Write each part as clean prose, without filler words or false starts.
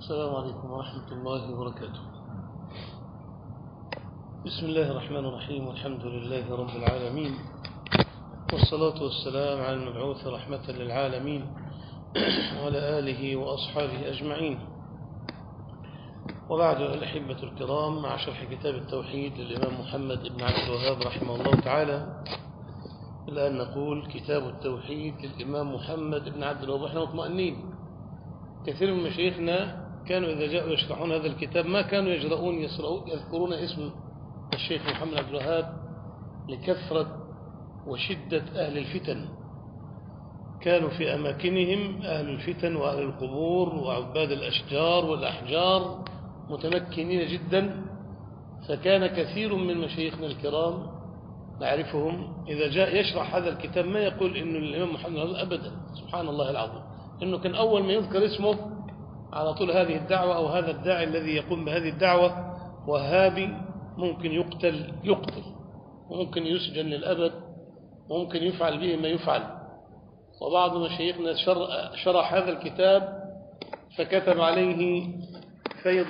السلام عليكم ورحمة الله وبركاته. بسم الله الرحمن الرحيم، والحمد لله رب العالمين، والصلاة والسلام على المبعوث رحمة للعالمين وعلى آله وأصحابه أجمعين. وبعد الأحبة الكرام، مع شرح كتاب التوحيد للإمام محمد بن عبد الوهاب رحمه الله تعالى، الآن نقول كتاب التوحيد للإمام محمد بن عبد الوهاب. احنا مطمئنين، كثير من مشايخنا كانوا إذا جاءوا يشرحون هذا الكتاب ما كانوا يجرؤون يذكرون اسم الشيخ محمد عبد الوهاب لكثرة وشدة أهل الفتن. كانوا في أماكنهم أهل الفتن وأهل القبور وعباد الأشجار والأحجار متمكنين جدا، فكان كثير من مشايخنا الكرام نعرفهم إذا جاء يشرح هذا الكتاب ما يقول إنه الإمام محمد عبد الوهاب أبدا، سبحان الله العظيم، إنه كان أول ما يذكر اسمه على طول هذه الدعوة أو هذا الداعي الذي يقوم بهذه الدعوة وهابي، ممكن يقتل وممكن يسجن للأبد وممكن يفعل به ما يفعل. وبعض مشايخنا شرح هذا الكتاب فكتب عليه فيض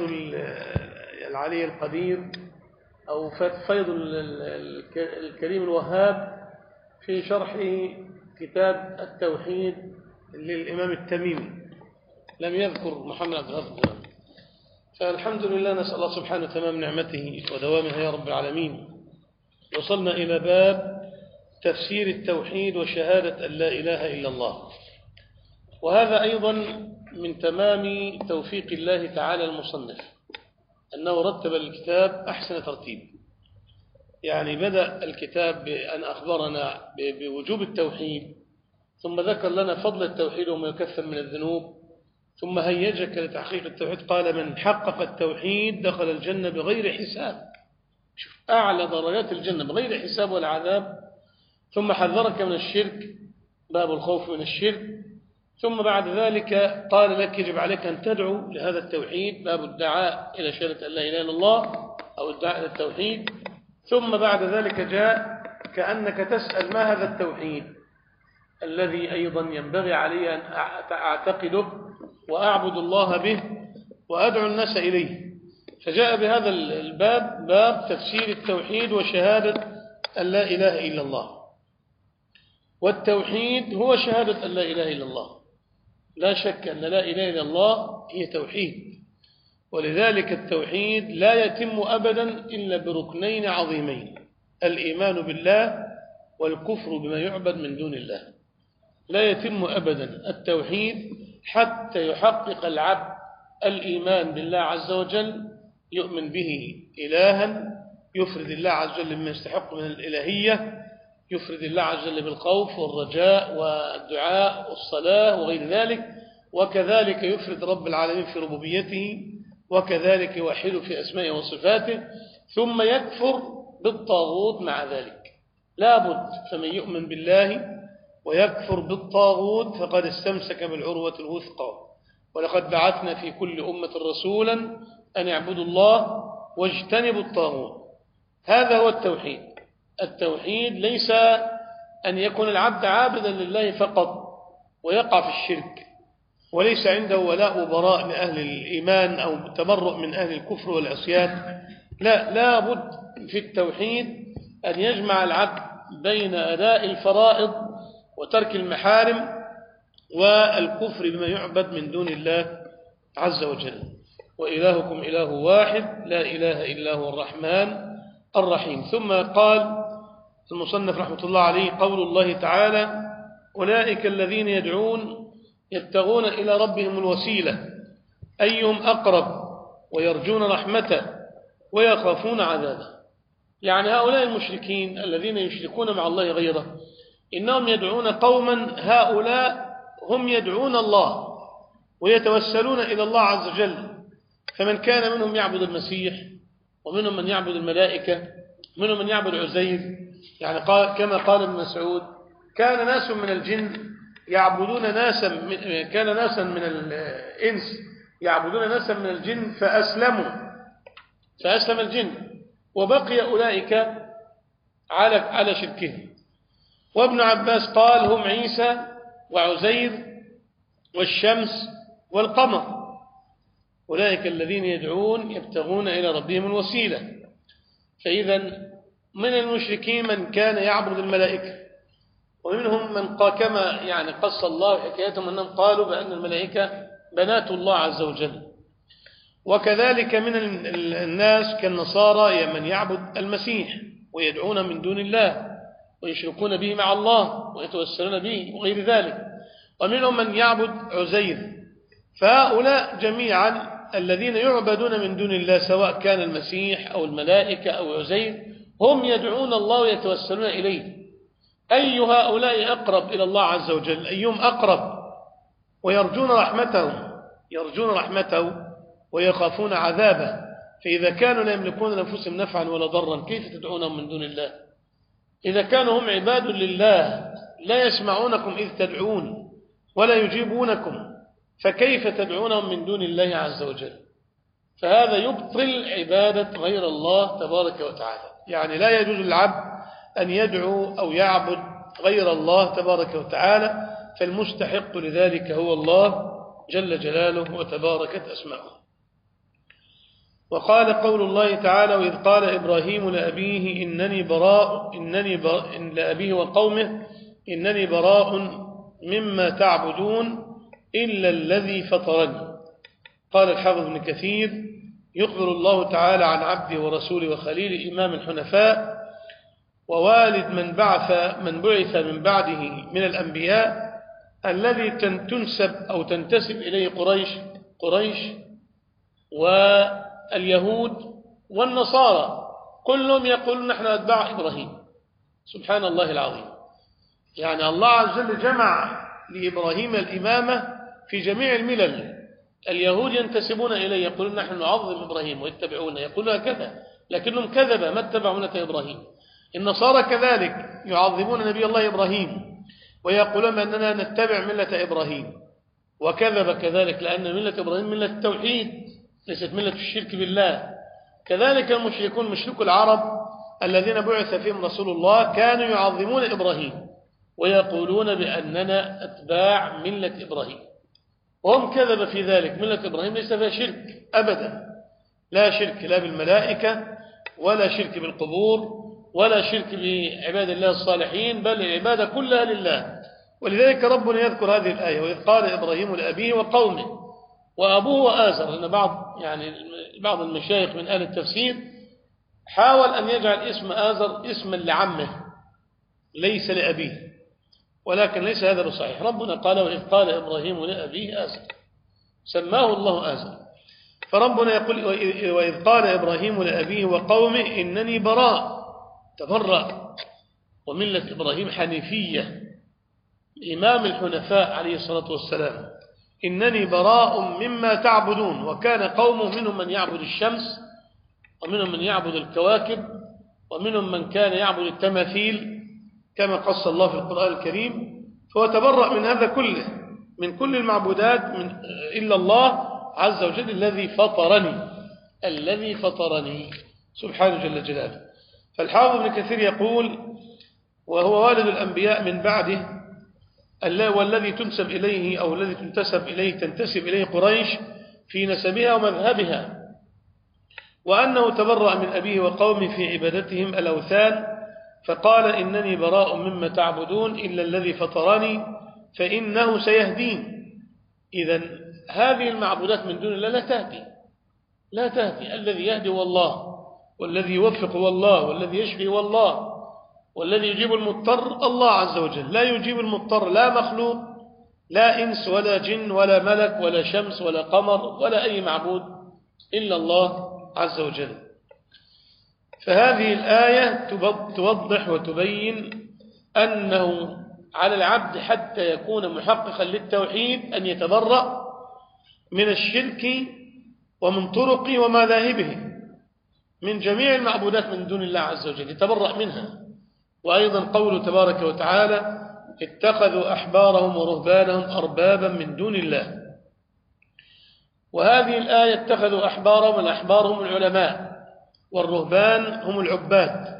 العلي القدير أو فيض الكريم الوهاب في شرح كتاب التوحيد للإمام التميمي، لم يذكر محمد عبد الوهاب. فالحمد لله، نسأل الله سبحانه تمام نعمته ودوامها يا رب العالمين. وصلنا إلى باب تفسير التوحيد وشهادة أن لا إله إلا الله، وهذا أيضا من تمام توفيق الله تعالى المصنف أنه رتب الكتاب أحسن ترتيب. يعني بدأ الكتاب بأن أخبرنا بوجوب التوحيد، ثم ذكر لنا فضل التوحيد وما يكفر من الذنوب، ثم هيجك لتحقيق التوحيد، قال من حقق التوحيد دخل الجنة بغير حساب. شوف أعلى درجات الجنة بغير حساب ولا عذاب. ثم حذرك من الشرك، باب الخوف من الشرك. ثم بعد ذلك قال لك يجب عليك أن تدعو لهذا التوحيد، باب الدعاء إلى شهادة أن لا إله إلا الله أو الدعاء إلى التوحيد. ثم بعد ذلك جاء كأنك تسأل ما هذا التوحيد الذي أيضا ينبغي علي أن أعتقده وأعبد الله به وأدعو الناس إليه. فجاء بهذا الباب، باب تفسير التوحيد وشهادة أن لا إله إلا الله. والتوحيد هو شهادة أن لا إله إلا الله، لا شك أن لا إله إلا الله هي توحيد. ولذلك التوحيد لا يتم أبدا إلا بركنين عظيمين: الإيمان بالله والكفر بما يعبد من دون الله. لا يتم أبدا التوحيد حتى يحقق العبد الإيمان بالله عز وجل، يؤمن به إلها، يفرد الله عز وجل مما يستحق من الإلهية، يفرد الله عز وجل بالخوف والرجاء والدعاء والصلاة وغير ذلك، وكذلك يفرد رب العالمين في ربوبيته، وكذلك يوحده في أسمائه وصفاته، ثم يكفر بالطاغوت مع ذلك. لابد، فمن يؤمن بالله ويكفر بالطاغوت فقد استمسك بالعروة الوثقى. ولقد بعثنا في كل أمة رسولا أن يعبدوا الله واجتنبوا الطاغوت. هذا هو التوحيد. التوحيد ليس أن يكون العبد عابدا لله فقط ويقع في الشرك، وليس عنده ولاء وبراء لأهل الإيمان أو تبرؤ من أهل الكفر والعصيان. لا بد في التوحيد أن يجمع العبد بين أداء الفرائض وترك المحارم والكفر بما يعبد من دون الله عز وجل. وإلهكم إله واحد لا إله إلا هو الرحمن الرحيم. ثم قال المصنف رحمة الله عليه: قول الله تعالى: أولئك الذين يدعون يبتغون إلى ربهم الوسيلة أيهم أقرب ويرجون رحمته ويخافون عذابه. يعني هؤلاء المشركين الذين يشركون مع الله غيره إنهم يدعون قوما، هؤلاء هم يدعون الله ويتوسلون إلى الله عز وجل. فمن كان منهم يعبد المسيح، ومنهم من يعبد الملائكة، منهم من يعبد عزير. يعني كما قال ابن مسعود: كان ناس من الجن يعبدون ناسا كان ناسا من الإنس يعبدون ناسا من الجن فأسلم الجن، وبقي أولئك على شركهم. وابن عباس قال: هم عيسى وعزير والشمس والقمر. أولئك الذين يدعون يبتغون إلى ربهم الوسيلة. فإذا من المشركين من كان يعبد الملائكة، ومنهم من كما يعني قص الله حكايتهم أنهم قالوا بأن الملائكة بنات الله عز وجل. وكذلك من الناس كالنصارى من يعبد المسيح ويدعون من دون الله ويشركون به مع الله ويتوسلون به وغير ذلك. ومنهم من يعبد عزير. فهؤلاء جميعا الذين يعبدون من دون الله سواء كان المسيح أو الملائكة أو عزير هم يدعون الله ويتوسلون إليه. أي هؤلاء أقرب إلى الله عز وجل؟ أيهم أقرب؟ ويرجون رحمته ويخافون عذابه. فإذا كانوا لا يملكون لأنفسهم نفعا ولا ضرا كيف تدعونهم من دون الله؟ إذا كانوا هم عباد لله لا يسمعونكم إذ تدعون ولا يجيبونكم فكيف تدعونهم من دون الله عز وجل؟ فهذا يبطل عبادة غير الله تبارك وتعالى. يعني لا يجوز للعبد أن يدعو أو يعبد غير الله تبارك وتعالى، فالمستحق لذلك هو الله جل جلاله وتباركت أسماؤه. وقال قول الله تعالى: وإذ قال إبراهيم لأبيه لأبيه وقومه إنني براء مما تعبدون إلا الذي فطرني. قال الحافظ ابن كثير: يخبر الله تعالى عن عبده ورسوله وخليل إمام الحنفاء ووالد من بعث من بعده من الأنبياء الذي تنسب أو تنتسب إليه قريش واليهود والنصارى كلهم يقولون نحن أتباع إبراهيم. سبحان الله العظيم. يعني الله عز وجل جمع لإبراهيم الإمامة في جميع الملل. اليهود ينتسبون إليه يقولون نحن نعظم إبراهيم ويتبعون، يقولون كذا لكنهم كذبا ما اتبعوا ملة إبراهيم. النصارى كذلك يعظمون نبي الله إبراهيم ويقولون أننا نتبع ملة إبراهيم، وكذب كذلك لأن ملة إبراهيم ملة التوحيد ليست ملة الشرك بالله. كذلك المشركون مشرك العرب الذين بعث فيهم رسول الله كانوا يعظمون إبراهيم ويقولون بأننا أتباع ملة إبراهيم، وهم كذب في ذلك. ملة إبراهيم ليس فيها شرك أبدا، لا شرك لا بالملائكة ولا شرك بالقبور ولا شرك بعباد الله الصالحين، بل العبادة كلها لله. ولذلك ربنا يذكر هذه الآية: وإذ قال إبراهيم لأبيه وقومه، وأبوه آزر. لأن بعض المشايخ من أهل التفسير حاول أن يجعل اسم آزر اسما لعمه ليس لأبيه، ولكن ليس هذا بصحيح. ربنا قال: وإذ قال إبراهيم لأبيه آزر، سماه الله آزر. فربنا يقول: وإذ قال إبراهيم لأبيه وقومه إنني براء، تبرأ. وملة إبراهيم حنيفية، إمام الحنفاء عليه الصلاة والسلام. إنني براء مما تعبدون. وكان قومه منهم من يعبد الشمس ومنهم من يعبد الكواكب ومنهم من كان يعبد التماثيل كما قص الله في القرآن الكريم. فهو تبرأ من هذا كله، من كل المعبودات إلا الله عز وجل الذي فطرني سبحانه جل جلاله. فالحافظ ابن كثير يقول: وهو والد الأنبياء من بعده والذي تنسب إليه أو الذي تنتسب إليه قريش في نسبها ومذهبها، وأنه تبرأ من أبيه وقومه في عبادتهم الأوثان، فقال: إنني براء مما تعبدون إلا الذي فطرني فإنه سيهدين. إذن هذه المعبودات من دون الله لا تهدي. الذي يهدي هو الله، والذي يوفق هو الله، والذي يشفي هو الله، والذي يجيب المضطر الله عز وجل. لا يجيب المضطر لا مخلوق، لا إنس ولا جن ولا ملك ولا شمس ولا قمر ولا أي معبود إلا الله عز وجل. فهذه الآية توضح وتبين أنه على العبد حتى يكون محققا للتوحيد أن يتبرأ من الشرك ومن طرقه ومذاهبه، من جميع المعبودات من دون الله عز وجل يتبرأ منها. وأيضا قوله تبارك وتعالى: اتخذوا أحبارهم ورهبانهم أربابا من دون الله. وهذه الآية اتخذوا أحبارهم، الأحبار هم العلماء والرهبان هم العباد.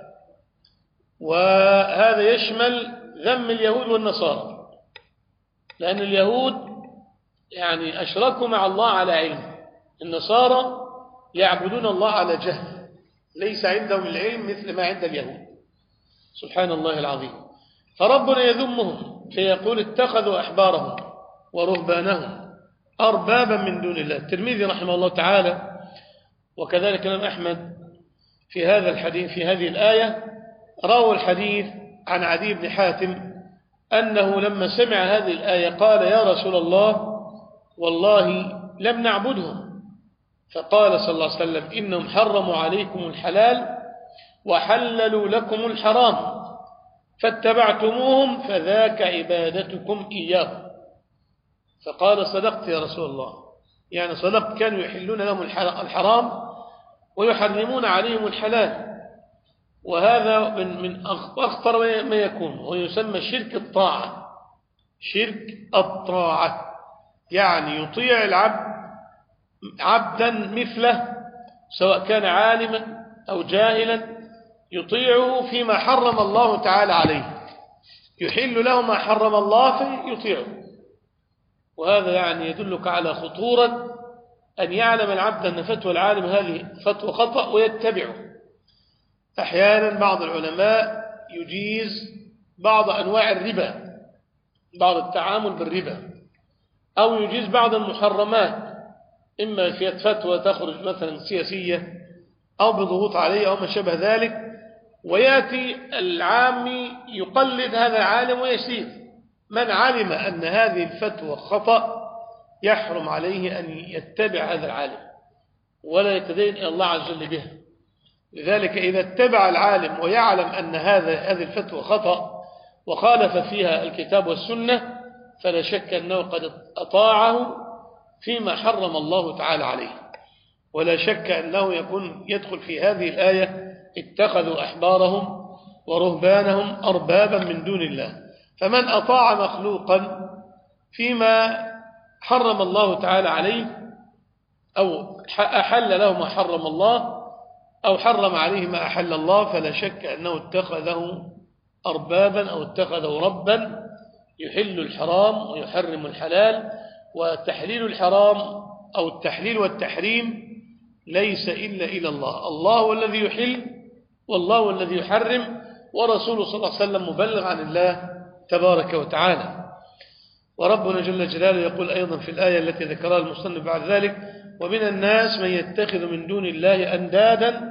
وهذا يشمل ذم اليهود والنصارى، لأن اليهود يعني أشركوا مع الله على علم، النصارى يعبدون الله على جهل، ليس عندهم العلم مثل ما عند اليهود، سبحان الله العظيم. فربنا يذمهم فيقول اتخذوا أحبارهم ورهبانهم أربابا من دون الله. الترمذي رحمه الله تعالى وكذلك الإمام أحمد في هذا الحديث في هذه الآية رووا الحديث عن عدي بن حاتم أنه لما سمع هذه الآية قال يا رسول الله والله لم نعبدهم، فقال صلى الله عليه وسلم إنهم حرموا عليكم الحلال وحللوا لكم الحرام فاتبعتموهم فذاك عبادتكم إياهم. فقال صدقت يا رسول الله، يعني صدقت، كانوا يحلون لهم الحرام ويحرمون عليهم الحلال، وهذا من أخطر ما يكون، ويسمى شرك الطاعة. شرك الطاعة يعني يطيع العبد عبدا مثله سواء كان عالما أو جاهلا، يطيعه فيما حرم الله تعالى عليه، يحل له ما حرم الله فيطيعه. وهذا يعني يدلك على خطورة أن يعلم العبد أن فتوى العالم هذه فتوى خطأ ويتبعه. أحيانا بعض العلماء يجيز بعض أنواع الربا، بعض التعامل بالربا، أو يجيز بعض المحرمات، إما في فتوى تخرج مثلا سياسية أو بضغوط عليه أو ما شابه ذلك، ويأتي العامي يقلد هذا العالم ويسير. من علم أن هذه الفتوى خطأ يحرم عليه أن يتبع هذا العالم ولا يتدين إلى الله عز وجل بها. لذلك إذا اتبع العالم ويعلم أن هذه الفتوى خطأ وخالف فيها الكتاب والسنة فلا شك أنه قد أطاعه فيما حرم الله تعالى عليه. ولا شك أنه يدخل في هذه الآية اتخذوا أحبارهم ورهبانهم أربابا من دون الله. فمن أطاع مخلوقا فيما حرم الله تعالى عليه أو أحل له ما حرم الله أو حرم عليه ما أحل الله فلا شك أنه اتخذه أربابا أو اتخذه ربا يحل الحرام ويحرم الحلال. وتحليل الحرام أو التحليل والتحريم ليس إلا إلى الله. الله هو الذي يحل والله هو الذي يحرم، ورسوله صلى الله عليه وسلم مبلغ عن الله تبارك وتعالى. وربنا جل جلاله يقول أيضا في الآية التي ذكرها المصنف بعد ذلك ومن الناس من يتخذ من دون الله أندادا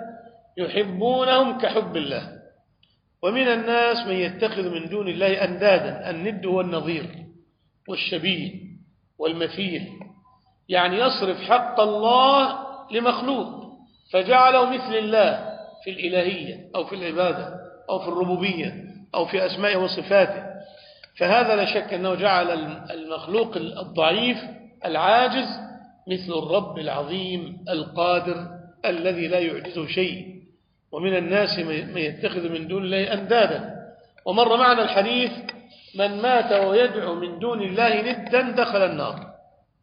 يحبونهم كحب الله. ومن الناس من يتخذ من دون الله أندادا، الند هو النظير والشبيه والمثيل، يعني يصرف حق الله لمخلوق فجعله مثل الله في الإلهية أو في العبادة أو في الربوبية أو في أسمائه وصفاته. فهذا لا شك أنه جعل المخلوق الضعيف العاجز مثل الرب العظيم القادر الذي لا يعجزه شيء. ومن الناس من يتخذ من دون الله أندادا. ومر معنا الحديث من مات ويدعو من دون الله ندا دخل النار.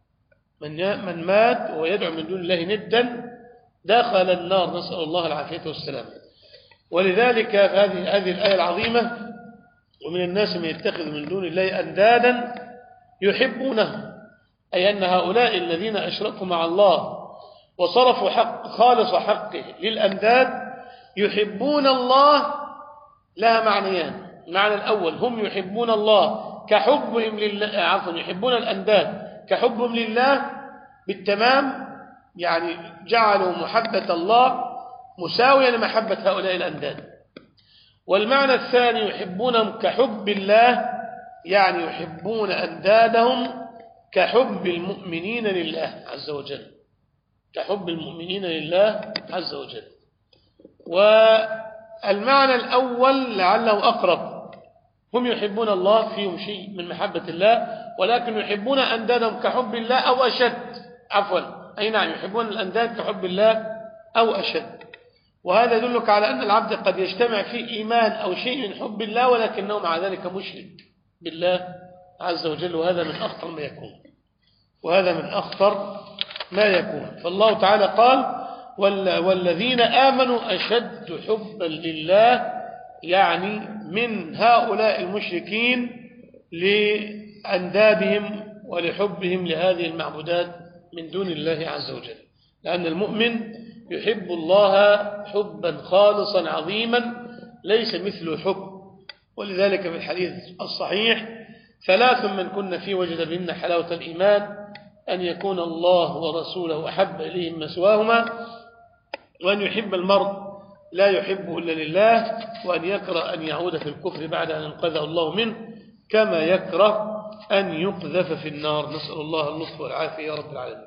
من مات ويدعو من دون الله ندا دخل النار، نسأل الله العافية والسلام. ولذلك هذه الآية العظيمة ومن الناس من يتخذ من دون الله أندادا يحبونه، أي أن هؤلاء الذين أشركوا مع الله وصرفوا خالص حقه للأنداد يحبون الله لها معنيان. المعنى الأول هم يحبون الله كحبهم لله، يحبون الأنداد كحبهم لله بالتمام، يعني جعلوا محبة الله مساوية لمحبة هؤلاء الأنداد. والمعنى الثاني يحبونهم كحب الله، يعني يحبون أندادهم كحب المؤمنين لله عز وجل، كحب المؤمنين لله عز وجل. والمعنى الأول لعله أقرب، هم يحبون الله فيهم شيء من محبة الله ولكن يحبون أندادهم كحب الله أو أشد، أي نعم يحبون الأنداد كحب الله أو أشد. وهذا يدلك على أن العبد قد يجتمع فيه إيمان أو شيء من حب الله ولكنه مع ذلك مشرك بالله عز وجل، وهذا من أخطر ما يكون، وهذا من أخطر ما يكون. فالله تعالى قال والذين آمنوا أشد حبا لله، يعني من هؤلاء المشركين لأندادهم ولحبهم لهذه المعبودات من دون الله عز وجل. لأن المؤمن يحب الله حبا خالصا عظيما ليس مثله حب. ولذلك في الحديث الصحيح: ثلاث من كن فيه وجد بهن حلاوة الإيمان: أن يكون الله ورسوله أحب إليه من سواهما، وأن يحب المرء لا يحبه إلا لله، وأن يكره أن يعود في الكفر بعد أن انقذه الله منه، كما يكره أن يقذف في النار. نسأل الله اللطف والعافية يا رب العالمين.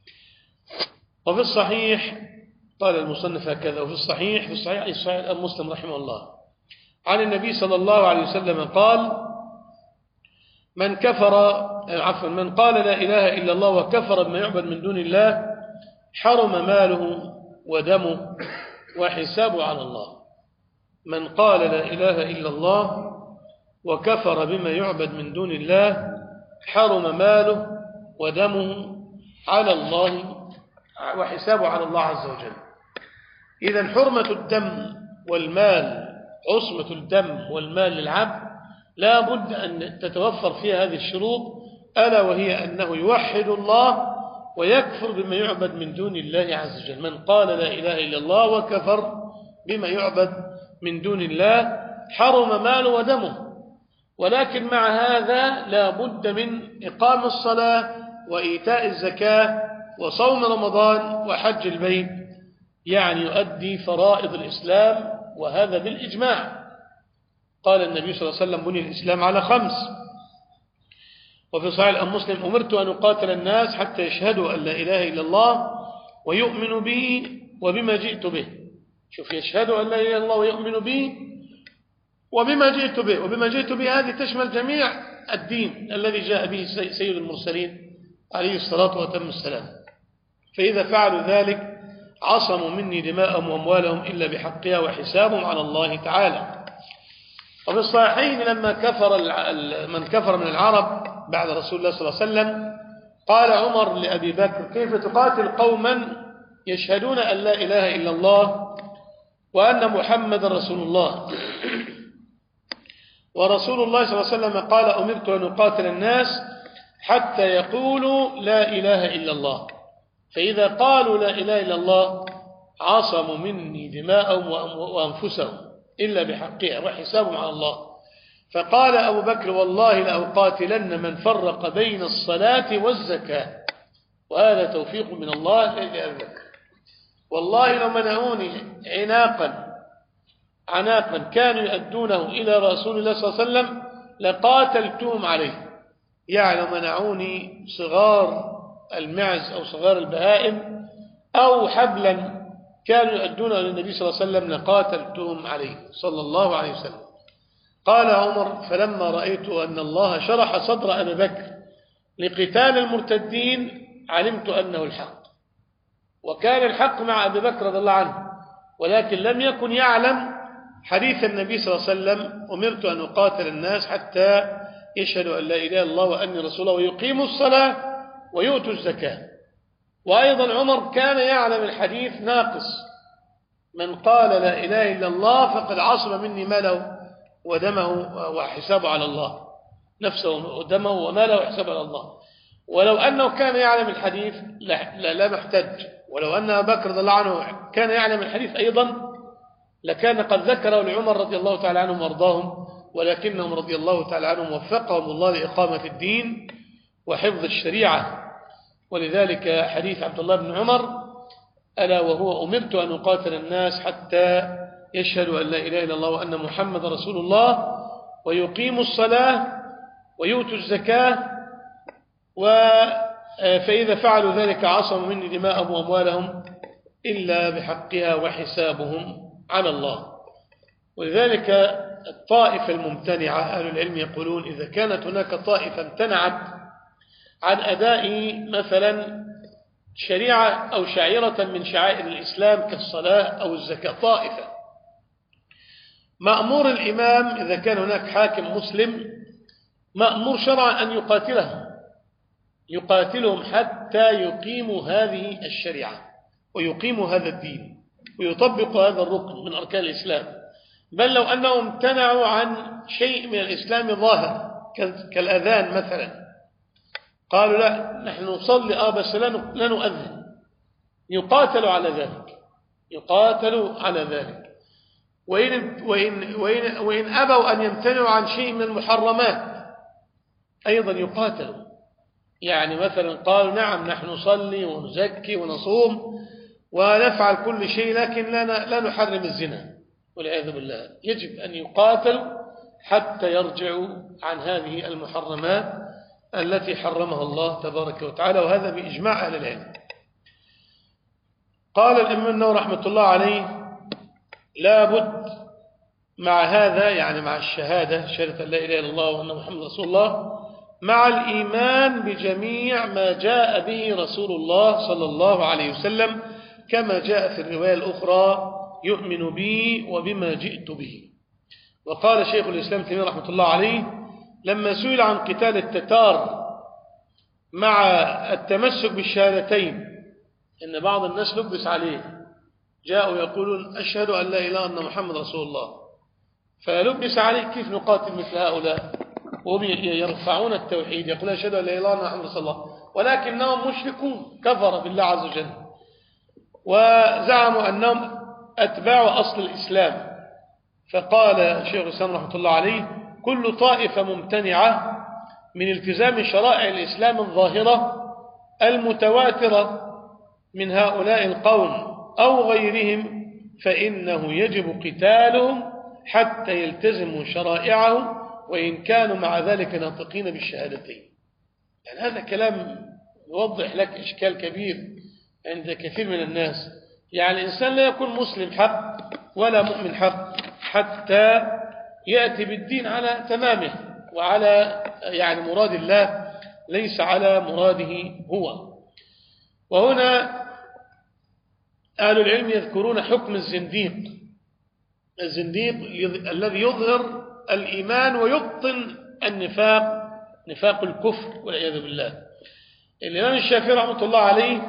وفي الصحيح قال المصنف هكذا: وفي الصحيح الإمام مسلم رحمه الله عن النبي صلى الله عليه وسلم قال: من قال لا إله إلا الله وكفر بما يعبد من دون الله حرم ماله ودمه وحسابه على الله. من قال لا إله إلا الله وكفر بما يعبد من دون الله حرم ماله ودمه على الله وحسابه على الله عز وجل. إذن حرمة الدم والمال، عصمة الدم والمال للعبد لا بد أن تتوفر فيها هذه الشروط، ألا وهي أنه يوحد الله ويكفر بما يعبد من دون الله عز وجل. من قال لا إله إلا الله وكفر بما يعبد من دون الله حرم ماله ودمه. ولكن مع هذا لا بد من إقام الصلاة وإيتاء الزكاة وصوم رمضان وحج البيت، يعني يؤدي فرائض الإسلام، وهذا بالإجماع. قال النبي صلى الله عليه وسلم: بني الإسلام على 5. وفي صحيح الإمام مسلم: أمرت أن أقاتل الناس حتى يشهدوا أن لا إله إلا الله ويؤمنوا به وبما جئت به. شوف، يشهدوا أن لا إله إلا الله ويؤمنوا به وبما جئت به. وبما جئت به هذه تشمل جميع الدين الذي جاء به سيد المرسلين عليه الصلاة وأتم السلام. فإذا فعلوا ذلك عصموا مني دماءهم وأموالهم إلا بحقها وحسابهم على الله تعالى. وفي الصحيحين لما من كفر من العرب بعد رسول الله صلى الله عليه وسلم قال عمر لأبي بكر: كيف تقاتل قوما يشهدون أن لا إله إلا الله وأن محمد رسول الله؟ ورسول الله صلى الله عليه وسلم قال: أمرت أن أقاتل الناس حتى يقولوا لا إله إلا الله، فإذا قالوا لا إله إلا الله عصموا مني دماءهم وأنفسهم إلا بحقها وحسابهم على الله. فقال أبو بكر: والله لأقاتلن من فرق بين الصلاة والزكاة. وهذا توفيق من الله لأبي بكر. والله لو منعوني عناقا كانوا يؤدونه إلى رسول الله صلى الله عليه وسلم لقاتلتهم عليه. يعني لو منعوني صغار المعز أو صغار البهائم أو حبلا كانوا يؤدونه للنبي صلى الله عليه وسلم لقاتلتهم عليه صلى الله عليه وسلم. قال عمر: فلما رأيت أن الله شرح صدر أبي بكر لقتال المرتدين علمت أنه الحق. وكان الحق مع أبي بكر رضي الله عنه، ولكن لم يكن يعلم حديث النبي صلى الله عليه وسلم: أمرت أن أقاتل الناس حتى يشهدوا أن لا إله إلا الله وأني رسوله ويقيموا الصلاة ويؤتوا الزكاة. وأيضا عمر كان يعلم الحديث ناقص: من قال لا إله إلا الله فقد عصم مني ماله ودمه وحسابه على الله، نفسه ودمه وماله وحسابه على الله. ولو أنه كان يعلم الحديث لا محتج. ولو أن أبا بكر رضي الله عنه كان يعلم الحديث أيضا لكان قد ذكره لعمر رضي الله تعالى عنهم وارضاهم، ولكنهم رضي الله تعالى عنهم وفقهم الله لإقامة الدين وحفظ الشريعة. ولذلك حديث عبد الله بن عمر: ألا وهو أمرت أن أقاتل الناس حتى يشهدوا أن لا إله إلا الله وأن محمد رسول الله ويقيموا الصلاة ويؤتوا الزكاة، فإذا فعلوا ذلك عصموا مني دماءهم وأموالهم إلا بحقها وحسابهم على الله. ولذلك الطائفة الممتنعة أهل العلم يقولون: إذا كانت هناك طائفة امتنعت عن أداء مثلا شريعة أو شعيرة من شعائر الإسلام كالصلاة أو الزكاة، طائفة، مأمور الإمام إذا كان هناك حاكم مسلم مأمور شرعا أن يقاتلهم حتى يقيموا هذه الشريعة ويقيموا هذا الدين ويطبقوا هذا الركن من أركان الإسلام. بل لو أنهم امتنعوا عن شيء من الإسلام ظاهر كالأذان مثلا، قالوا: لا، نحن نصلي بس لا نؤذن، يقاتل على ذلك، يقاتل على ذلك. وإن أبوا أن يمتنعوا عن شيء من المحرمات أيضا يقاتلوا. يعني مثلا قالوا نعم نحن نصلي ونزكي ونصوم ونفعل كل شيء لكن لا نحرم الزنا والعياذ بالله، يجب أن يقاتلوا حتى يرجعوا عن هذه المحرمات التي حرمها الله تبارك وتعالى، وهذا بإجماع أهل العلم. قال الإمام النووي رحمة الله عليه لا بد مع هذا، يعني مع الشهادة، شهادة لا إله إلا الله وأن محمد رسول الله، مع الإيمان بجميع ما جاء به رسول الله صلى الله عليه وسلم، كما جاء في الرواية الأخرى يؤمن بي وبما جئت به. وقال شيخ الإسلام تيمية رحمة الله عليه لما سئل عن قتال التتار مع التمسك بالشهادتين، إن بعض الناس لبس عليه، جاءوا يقولون أشهد أن لا إله إلا محمد رسول الله، فلبس عليه كيف نقاتل مثل هؤلاء وهم يرفعون التوحيد، يقول أشهد أن لا إله إلا محمد رسول الله، ولكنهم مشركون كفر بالله عز وجل، وزعموا أنهم أتباع أصل الإسلام. فقال شيخ الإسلام رحمة الله عليه كل طائفة ممتنعة من التزام شرائع الإسلام الظاهرة المتواترة من هؤلاء القوم أو غيرهم فإنه يجب قتالهم حتى يلتزموا شرائعهم وإن كانوا مع ذلك ناطقين بالشهادتين. يعني هذا كلام يوضح لك إشكال كبير عند كثير من الناس. يعني الإنسان لا يكون مسلم حق ولا مؤمن حق حتى يأتي بالدين على تمامه وعلى يعني مراد الله ليس على مراده هو. وهنا أهل العلم يذكرون حكم الزنديق الذي يظهر الإيمان ويبطن النفاق، نفاق الكفر والعياذ بالله. الإمام الشافعي رحمة الله عليه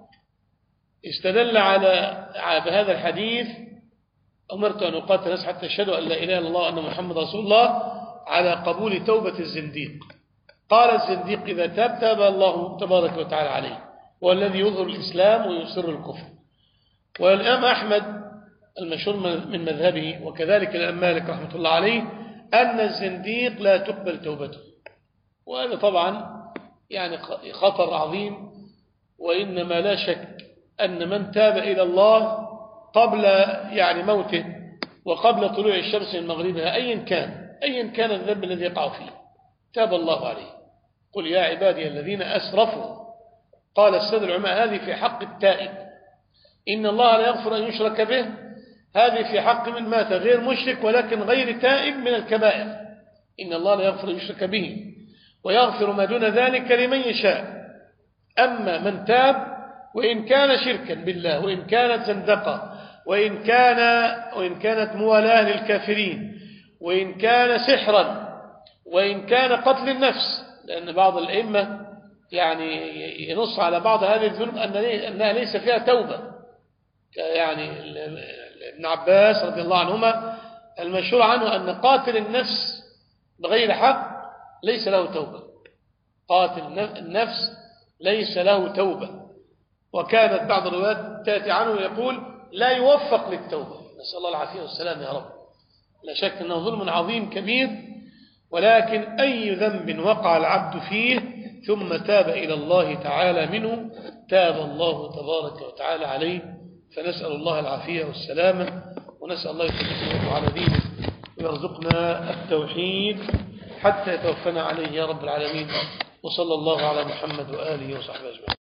استدل بهذا الحديث أمرت أن أقاتل الناس حتى يشهدوا أن لا إله إلا الله وأن محمد رسول الله على قبول توبة الزنديق. قال الزنديق إذا تاب تاب الله تبارك وتعالى عليه، والذي يظهر الإسلام ويسر الكفر. والإمام أحمد المشهور من مذهبه وكذلك الإمام مالك رحمة الله عليه أن الزنديق لا تقبل توبته، وهذا طبعا يعني خطر عظيم. وإنما لا شك أن من تاب إلى الله قبل يعني موته وقبل طلوع الشمس من مغربها أيا كان الذنب الذي يقع فيه تاب الله عليه. قل يا عبادي الذين أسرفوا، قال السيد العلماء هذه في حق التائب، إن الله لا يغفر أن يشرك به، هذه في حق من مات غير مشرك ولكن غير تائب من الكبائر، إن الله لا يغفر أن يشرك به ويغفر ما دون ذلك لمن يشاء. أما من تاب وإن كان شركا بالله وإن كانت زندقة وإن كانت موالاه للكافرين وإن كان سحرا وإن كان قتل النفس، لأن بعض الأئمة يعني ينص على بعض هذه الذنوب أنها ليس فيها توبة، يعني ابن عباس رضي الله عنهما المشهور عنه أن قاتل النفس بغير حق ليس له توبة، قاتل النفس ليس له توبة. وكانت بعض الروايات تأتي عنه يقول لا يوفق للتوبة، نسأل الله العافية والسلام يا رب. لا شك أنه ظلم عظيم كبير، ولكن أي ذنب وقع العبد فيه ثم تاب إلى الله تعالى منه تاب الله تبارك وتعالى عليه. فنسأل الله العافية والسلامة، ونسأل الله يثبتنا على دينه ويرزقنا التوحيد حتى يتوفنا عليه يا رب العالمين. وصلى الله على محمد وآله وصحبه أجمعين.